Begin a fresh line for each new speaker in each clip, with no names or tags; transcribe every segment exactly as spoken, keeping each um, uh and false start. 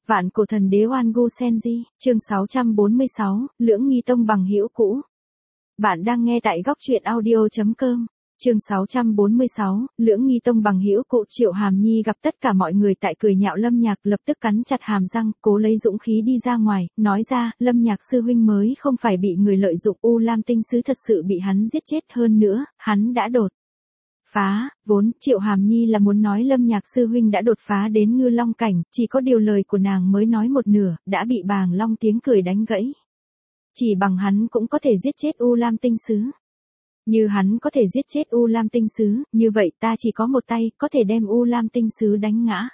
Vạn cổ thần đế Oan Gu Senji, chương sáu trăm bốn mươi sáu, Lưỡng Nghi Tông bằng hữu cũ. Bạn đang nghe tại góc truyện audio chấm com. Chương sáu trăm bốn mươi sáu, Lưỡng Nghi Tông bằng hữu cũ. Triệu Hàm Nhi gặp tất cả mọi người tại cười nhạo Lâm Nhạc, lập tức cắn chặt hàm răng, cố lấy dũng khí đi ra ngoài, nói ra, Lâm Nhạc sư huynh mới không phải bị người lợi dụng, U Lam tinh sứ thật sự bị hắn giết chết, hơn nữa, hắn đã đột phá, vốn Triệu Hàm Nhi là muốn nói Lâm Nhạc sư huynh đã đột phá đến ngư long cảnh, chỉ có điều lời của nàng mới nói một nửa, đã bị Bàng Long tiếng cười đánh gãy. Chỉ bằng hắn cũng có thể giết chết U Lam tinh sứ. Như hắn có thể giết chết U Lam tinh sứ, như vậy ta chỉ có một tay, có thể đem U Lam tinh sứ đánh ngã.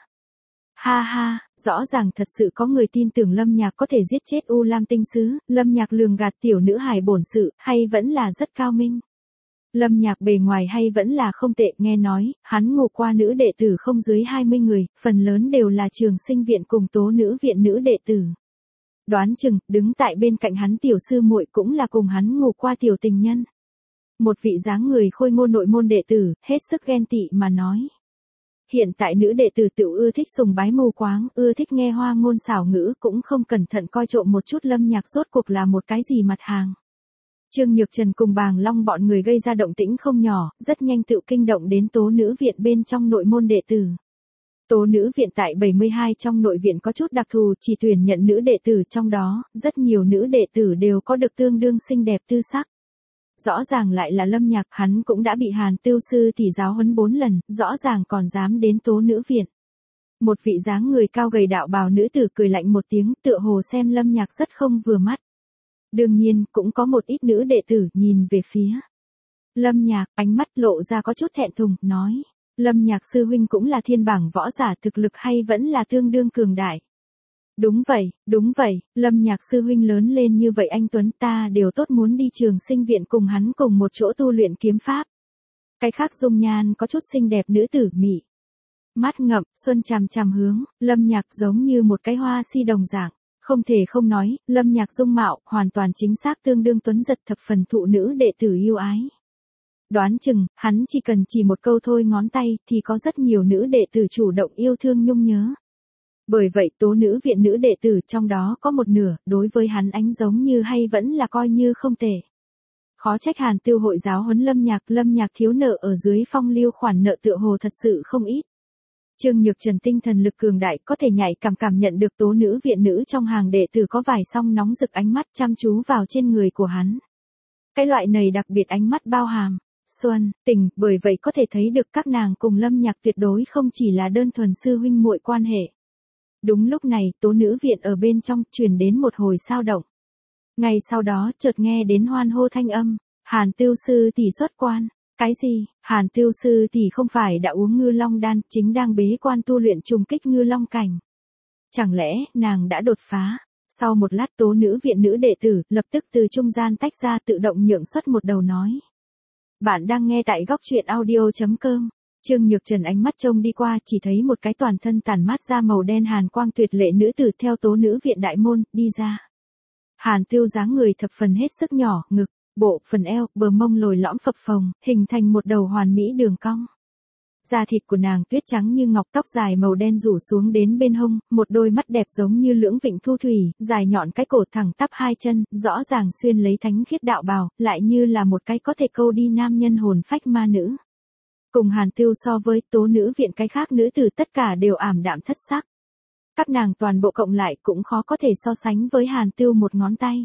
Ha ha, rõ ràng thật sự có người tin tưởng Lâm Nhạc có thể giết chết U Lam tinh sứ, Lâm Nhạc lường gạt tiểu nữ hài bổn sự, hay vẫn là rất cao minh. Lâm Nhạc bề ngoài hay vẫn là không tệ, nghe nói, hắn ngủ qua nữ đệ tử không dưới hai mươi người, phần lớn đều là trường sinh viện cùng tố nữ viện nữ đệ tử. Đoán chừng, đứng tại bên cạnh hắn tiểu sư muội cũng là cùng hắn ngủ qua tiểu tình nhân. Một vị dáng người khôi ngô nội môn đệ tử, hết sức ghen tị mà nói. Hiện tại nữ đệ tử tự ưa thích sùng bái mù quáng, ưa thích nghe hoa ngôn xảo ngữ, cũng không cẩn thận coi trộm một chút Lâm Nhạc rốt cuộc là một cái gì mặt hàng. Trương Nhược Trần cùng Bàng Long bọn người gây ra động tĩnh không nhỏ, rất nhanh tự kinh động đến tố nữ viện bên trong nội môn đệ tử. Tố nữ viện tại bảy mươi hai trong nội viện có chút đặc thù, chỉ tuyển nhận nữ đệ tử, trong đó, rất nhiều nữ đệ tử đều có được tương đương xinh đẹp tư sắc. Rõ ràng lại là Lâm Nhạc, hắn cũng đã bị Hàn Tưu sư tỷ giáo huấn bốn lần, rõ ràng còn dám đến tố nữ viện. Một vị dáng người cao gầy đạo bào nữ tử cười lạnh một tiếng, tựa hồ xem Lâm Nhạc rất không vừa mắt. Đương nhiên, cũng có một ít nữ đệ tử nhìn về phía Lâm Nhạc, ánh mắt lộ ra có chút thẹn thùng, nói, Lâm Nhạc sư huynh cũng là thiên bảng võ giả, thực lực hay vẫn là tương đương cường đại. Đúng vậy, đúng vậy, Lâm Nhạc sư huynh lớn lên như vậy anh Tuấn, ta đều tốt muốn đi trường sinh viện cùng hắn cùng một chỗ tu luyện kiếm pháp. Cái khác dung nhan có chút xinh đẹp nữ tử mị. Mắt ngậm, xuân chằm chằm hướng, Lâm Nhạc giống như một cái hoa si đồng dạng. Không thể không nói, Lâm Nhạc dung mạo, hoàn toàn chính xác tương đương tuấn giật, thập phần thụ nữ đệ tử yêu ái. Đoán chừng, hắn chỉ cần chỉ một câu thôi ngón tay, thì có rất nhiều nữ đệ tử chủ động yêu thương nhung nhớ. Bởi vậy tố nữ viện nữ đệ tử trong đó có một nửa, đối với hắn ánh giống như hay vẫn là coi như không tệ. Khó trách Hàn Tưu hội giáo huấn Lâm Nhạc, Lâm Nhạc thiếu nợ ở dưới phong lưu khoản nợ tựa hồ thật sự không ít. Trương Nhược Trần tinh thần lực cường đại, có thể nhạy cảm cảm nhận được tố nữ viện nữ trong hàng đệ tử có vài song nóng rực ánh mắt chăm chú vào trên người của hắn. Cái loại này đặc biệt ánh mắt bao hàm xuân, tình, bởi vậy có thể thấy được các nàng cùng Lâm Nhạc tuyệt đối không chỉ là đơn thuần sư huynh muội quan hệ. Đúng lúc này, tố nữ viện ở bên trong truyền đến một hồi sao động. Ngay sau đó, chợt nghe đến hoan hô thanh âm, Hàn Tưu sư tỷ xuất quan. Cái gì? Hàn Tưu sư tỷ không phải đã uống ngư long đan, chính đang bế quan tu luyện trùng kích ngư long cảnh. Chẳng lẽ, nàng đã đột phá? Sau một lát tố nữ viện nữ đệ tử, lập tức từ trung gian tách ra tự động nhượng xuất một đầu nói. Bạn đang nghe tại góc truyện audio chấm com. Trương Nhược Trần ánh mắt trông đi qua, chỉ thấy một cái toàn thân tản mát ra màu đen hàn quang tuyệt lệ nữ tử theo tố nữ viện đại môn, đi ra. Hàn Tưu dáng người thập phần hết sức nhỏ, ngực, bộ, phần eo, bờ mông lồi lõm phập phồng, hình thành một đầu hoàn mỹ đường cong. Da thịt của nàng tuyết trắng như ngọc, tóc dài màu đen rủ xuống đến bên hông, một đôi mắt đẹp giống như lưỡng vịnh thu thủy, dài nhọn cái cổ thẳng tắp hai chân, rõ ràng xuyên lấy thánh khiết đạo bào, lại như là một cái có thể câu đi nam nhân hồn phách ma nữ. Cùng Hàn Tưu so với tố nữ viện cái khác nữ tử tất cả đều ảm đạm thất sắc. Các nàng toàn bộ cộng lại cũng khó có thể so sánh với Hàn Tưu một ngón tay.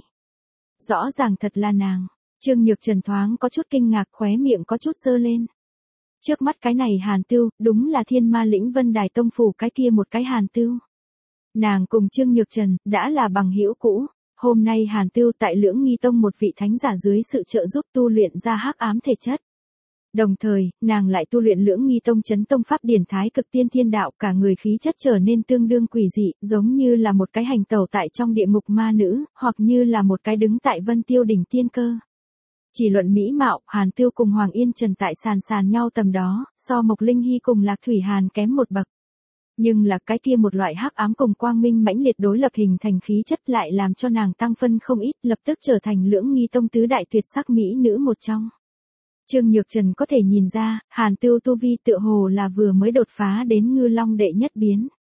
Rõ ràng thật là nàng. Trương Nhược Trần thoáng có chút kinh ngạc, khóe miệng có chút dơ lên. Trước mắt cái này Hàn Tưu, đúng là Thiên Ma Lĩnh Vân Đài Tông phủ cái kia một cái Hàn Tưu. Nàng cùng Trương Nhược Trần đã là bằng hữu cũ. Hôm nay Hàn Tưu tại Lưỡng Nghi Tông một vị thánh giả dưới sự trợ giúp tu luyện ra hắc ám thể chất. Đồng thời, nàng lại tu luyện Lưỡng Nghi Tông chấn tông pháp điển thái cực tiên thiên đạo, cả người khí chất trở nên tương đương quỷ dị, giống như là một cái hành tẩu tại trong địa ngục ma nữ, hoặc như là một cái đứng tại Vân Tiêu đỉnh tiên cơ. Chỉ luận mỹ mạo, Hàn Tưu cùng Hoàng Yên Trần tại sàn sàn nhau tầm đó, so Mộc Linh Hy cùng Lạc Thủy Hàn kém một bậc. Nhưng là cái kia một loại hắc ám cùng quang minh mãnh liệt đối lập hình thành khí chất lại làm cho nàng tăng phân không ít, lập tức trở thành Lưỡng Nghi Tông tứ đại tuyệt sắc mỹ nữ một trong. Trương Nhược Trần có thể nhìn ra, Hàn Tưu tu vi tựa hồ là vừa mới đột phá đến ngư long đệ nhất biến.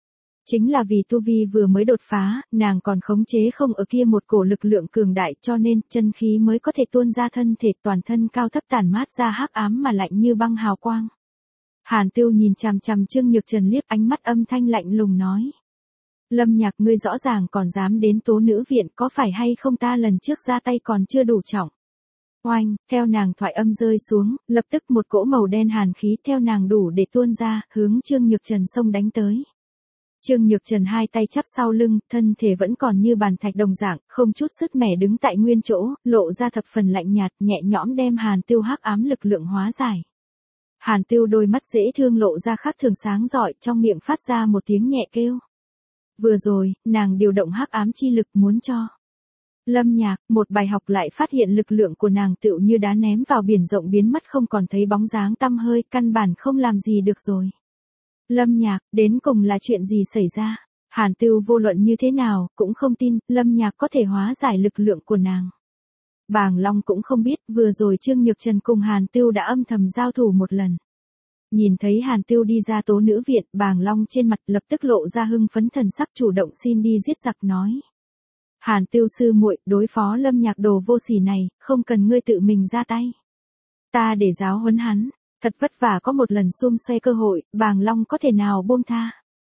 Chính là vì tu vi vừa mới đột phá, nàng còn khống chế không ở kia một cổ lực lượng cường đại cho nên chân khí mới có thể tuôn ra thân thể toàn thân cao thấp tản mát ra hắc ám mà lạnh như băng hào quang. Hàn Tiêu nhìn chằm chằm Trương Nhược Trần liếc ánh mắt âm thanh lạnh lùng nói. Lâm Nhạc ngươi rõ ràng còn dám đến Tố Nữ Viện có phải hay không ta lần trước ra tay còn chưa đủ trọng. Oanh, theo nàng thoại âm rơi xuống, lập tức một cỗ màu đen hàn khí theo nàng đủ để tuôn ra, hướng Trương Nhược Trần xông đánh tới. Trương Nhược Trần hai tay chắp sau lưng, thân thể vẫn còn như bàn thạch đồng dạng, không chút sứt mẻ đứng tại nguyên chỗ, lộ ra thập phần lạnh nhạt, nhẹ nhõm đem Hàn Tiêu hắc ám lực lượng hóa giải. Hàn Tiêu đôi mắt dễ thương lộ ra khác thường sáng rọi, trong miệng phát ra một tiếng nhẹ kêu. Vừa rồi, nàng điều động hắc ám chi lực muốn cho Lâm Nhạc một bài học lại phát hiện lực lượng của nàng tựu như đá ném vào biển rộng biến mất không còn thấy bóng dáng tăm hơi, căn bản không làm gì được rồi. Lâm Nhạc, đến cùng là chuyện gì xảy ra? Hàn Tiêu vô luận như thế nào, cũng không tin, Lâm Nhạc có thể hóa giải lực lượng của nàng. Bàng Long cũng không biết, vừa rồi Trương Nhược Trần cùng Hàn Tiêu đã âm thầm giao thủ một lần. Nhìn thấy Hàn Tiêu đi ra Tố Nữ Viện, Bàng Long trên mặt lập tức lộ ra hưng phấn thần sắc chủ động xin đi giết giặc nói. Hàn Tiêu sư muội, đối phó Lâm Nhạc đồ vô sỉ này, không cần ngươi tự mình ra tay. Ta để giáo huấn hắn, thật vất vả có một lần xum xoe cơ hội, Bàng Long có thể nào buông tha.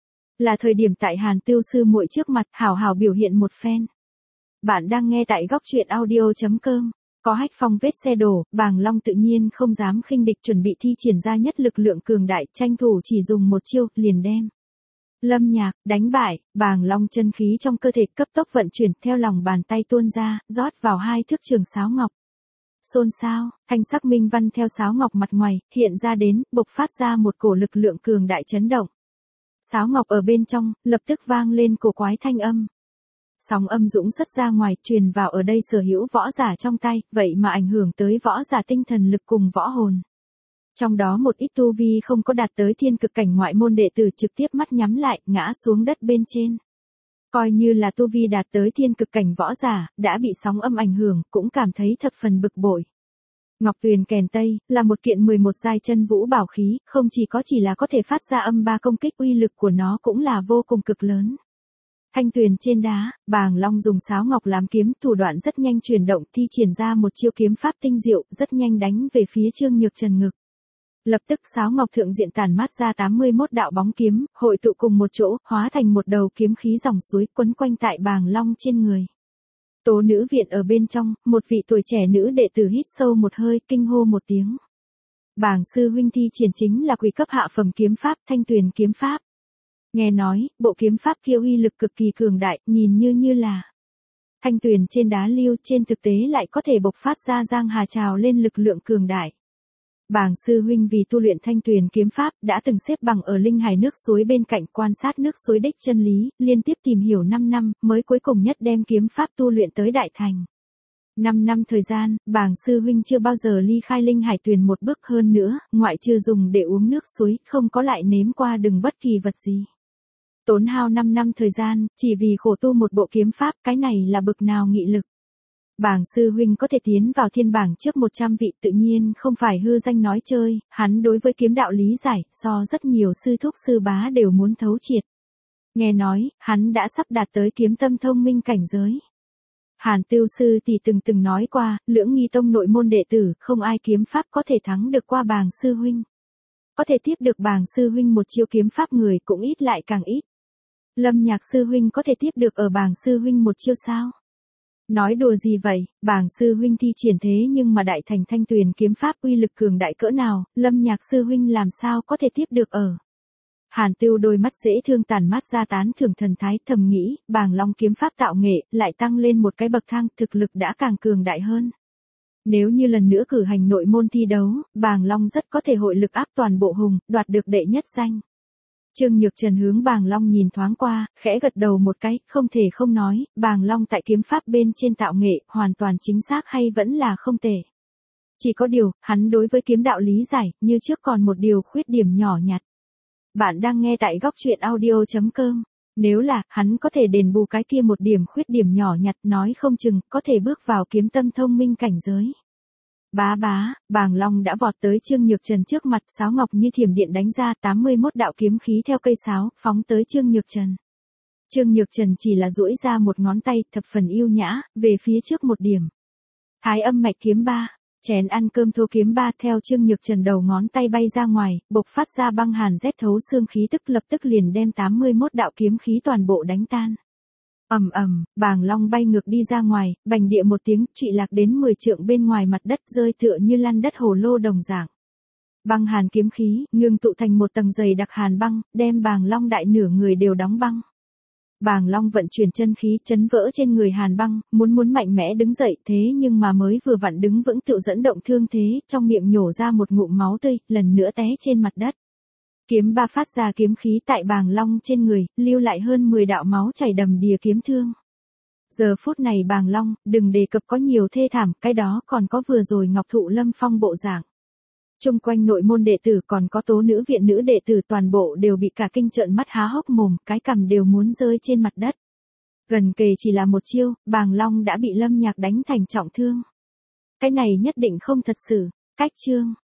Là thời điểm tại Hàn Tiêu sư muội trước mặt hảo hảo biểu hiện một phen. Bạn đang nghe tại góc truyện audio chấm com. Có hách phong vết xe đổ, Bàng Long tự nhiên không dám khinh địch chuẩn bị thi triển ra nhất lực lượng cường đại, tranh thủ chỉ dùng một chiêu, liền đem Lâm Nhạc đánh bại. Bàng Long chân khí trong cơ thể cấp tốc vận chuyển theo lòng bàn tay tuôn ra, rót vào hai thước trường sáo ngọc. Xôn xao, thanh sắc minh văn theo sáo ngọc mặt ngoài, hiện ra đến, bộc phát ra một cổ lực lượng cường đại chấn động. Sáo ngọc ở bên trong, lập tức vang lên cổ quái thanh âm. Sóng âm dũng xuất ra ngoài, truyền vào ở đây sở hữu võ giả trong tay, vậy mà ảnh hưởng tới võ giả tinh thần lực cùng võ hồn. Trong đó một ít tu vi không có đạt tới thiên cực cảnh ngoại môn đệ tử trực tiếp mắt nhắm lại, ngã xuống đất bên trên. Coi như là tu vi đạt tới thiên cực cảnh võ giả, đã bị sóng âm ảnh hưởng, cũng cảm thấy thập phần bực bội. Ngọc Tuyền Kèn Tây, là một kiện mười một giai chân vũ bảo khí, không chỉ có chỉ là có thể phát ra âm ba công kích, uy lực của nó cũng là vô cùng cực lớn. Thanh tuyền trên đá, Bàng Long dùng sáo ngọc làm kiếm, thủ đoạn rất nhanh chuyển động, thi triển ra một chiêu kiếm pháp tinh diệu, rất nhanh đánh về phía Trương Nhược Trần ngực. Lập tức sáo ngọc thượng diện tản mát ra tám mươi mốt đạo bóng kiếm, hội tụ cùng một chỗ, hóa thành một đầu kiếm khí dòng suối quấn quanh tại Bàng Long trên người. Tố Nữ Viện ở bên trong, một vị tuổi trẻ nữ đệ tử hít sâu một hơi, kinh hô một tiếng. Bàng sư huynh thi triển chính là quý cấp hạ phẩm kiếm pháp, Thanh Tuyền kiếm pháp. Nghe nói, bộ kiếm pháp kia uy lực cực kỳ cường đại, nhìn như như là thanh tuyền trên đá lưu, trên thực tế lại có thể bộc phát ra giang hà trào lên lực lượng cường đại. Bàng sư huynh vì tu luyện Thanh Tuyền kiếm pháp, đã từng xếp bằng ở linh hải nước suối bên cạnh quan sát nước suối đích chân lý, liên tiếp tìm hiểu năm năm, mới cuối cùng nhất đem kiếm pháp tu luyện tới đại thành. năm năm thời gian, Bàng sư huynh chưa bao giờ ly khai linh hải tuyền một bước, hơn nữa, ngoại trừ dùng để uống nước suối, không có lại nếm qua đừng bất kỳ vật gì. Tốn hao năm năm thời gian, chỉ vì khổ tu một bộ kiếm pháp, cái này là bực nào nghị lực. Bàng sư huynh có thể tiến vào thiên bảng trước một trăm vị tự nhiên không phải hư danh nói chơi, hắn đối với kiếm đạo lý giải, so rất nhiều sư thúc sư bá đều muốn thấu triệt. Nghe nói, hắn đã sắp đạt tới kiếm tâm thông minh cảnh giới. Hàn Tiêu sư thì từng từng nói qua, Lưỡng Nghi Tông nội môn đệ tử, không ai kiếm pháp có thể thắng được qua Bàng sư huynh. Có thể tiếp được Bàng sư huynh một chiêu kiếm pháp người cũng ít lại càng ít. Lâm Nhạc sư huynh có thể tiếp được ở Bàng sư huynh một chiêu sao? Nói đùa gì vậy, Bàng sư huynh thi triển thế nhưng mà đại thành Thanh Tuyền kiếm pháp uy lực cường đại cỡ nào, Lâm Nhạc sư huynh làm sao có thể tiếp được ở. Hàn Tiêu đôi mắt dễ thương tàn mát ra tán thưởng thần thái, thầm nghĩ, Bàng Long kiếm pháp tạo nghệ, lại tăng lên một cái bậc thang, thực lực đã càng cường đại hơn. Nếu như lần nữa cử hành nội môn thi đấu, Bàng Long rất có thể hội lực áp toàn bộ hùng, đoạt được đệ nhất danh. Trương Nhược Trần hướng Bàng Long nhìn thoáng qua, khẽ gật đầu một cái, không thể không nói, Bàng Long tại kiếm pháp bên trên tạo nghệ, hoàn toàn chính xác hay vẫn là không tệ. Chỉ có điều, hắn đối với kiếm đạo lý giải, như trước còn một điều khuyết điểm nhỏ nhặt. Bạn đang nghe tại góc truyện audio chấm com. Nếu là, hắn có thể đền bù cái kia một điểm khuyết điểm nhỏ nhặt, nói không chừng, có thể bước vào kiếm tâm thông minh cảnh giới. Bá bá, Bàng Long đã vọt tới Trương Nhược Trần trước mặt, sáo ngọc như thiểm điện đánh ra, tám mươi mốt đạo kiếm khí theo cây sáo, phóng tới Trương Nhược Trần. Trương Nhược Trần chỉ là duỗi ra một ngón tay, thập phần yêu nhã, về phía trước một điểm. Thái âm mạch kiếm ba, chén ăn cơm thô kiếm ba theo Trương Nhược Trần đầu ngón tay bay ra ngoài, bộc phát ra băng hàn rét thấu xương khí tức lập tức liền đem tám mươi mốt đạo kiếm khí toàn bộ đánh tan. Ầm ầm, bàng long bay ngược đi ra ngoài, bành địa một tiếng, trụy lạc đến mười trượng bên ngoài mặt đất rơi tựa như lăn đất hồ lô đồng dạng. Băng hàn kiếm khí, ngưng tụ thành một tầng dày đặc hàn băng, đem bàng long đại nửa người đều đóng băng. Bàng long vận chuyển chân khí chấn vỡ trên người hàn băng, muốn muốn mạnh mẽ đứng dậy thế nhưng mà mới vừa vặn đứng vững tự dẫn động thương thế, trong miệng nhổ ra một ngụm máu tươi, lần nữa té trên mặt đất. Kiếm ba phát ra kiếm khí tại bàng long trên người, lưu lại hơn mười đạo máu chảy đầm đìa kiếm thương. Giờ phút này bàng long, đừng đề cập có nhiều thê thảm, cái đó còn có vừa rồi Ngọc Thụ Lâm Phong bộ dạng. Trung quanh nội môn đệ tử còn có tố nữ viện nữ đệ tử toàn bộ đều bị cả kinh trợn mắt há hốc mồm, cái cằm đều muốn rơi trên mặt đất. Gần kề chỉ là một chiêu, bàng long đã bị Lâm Nhạc đánh thành trọng thương. Cái này nhất định không thật sự, cách chương.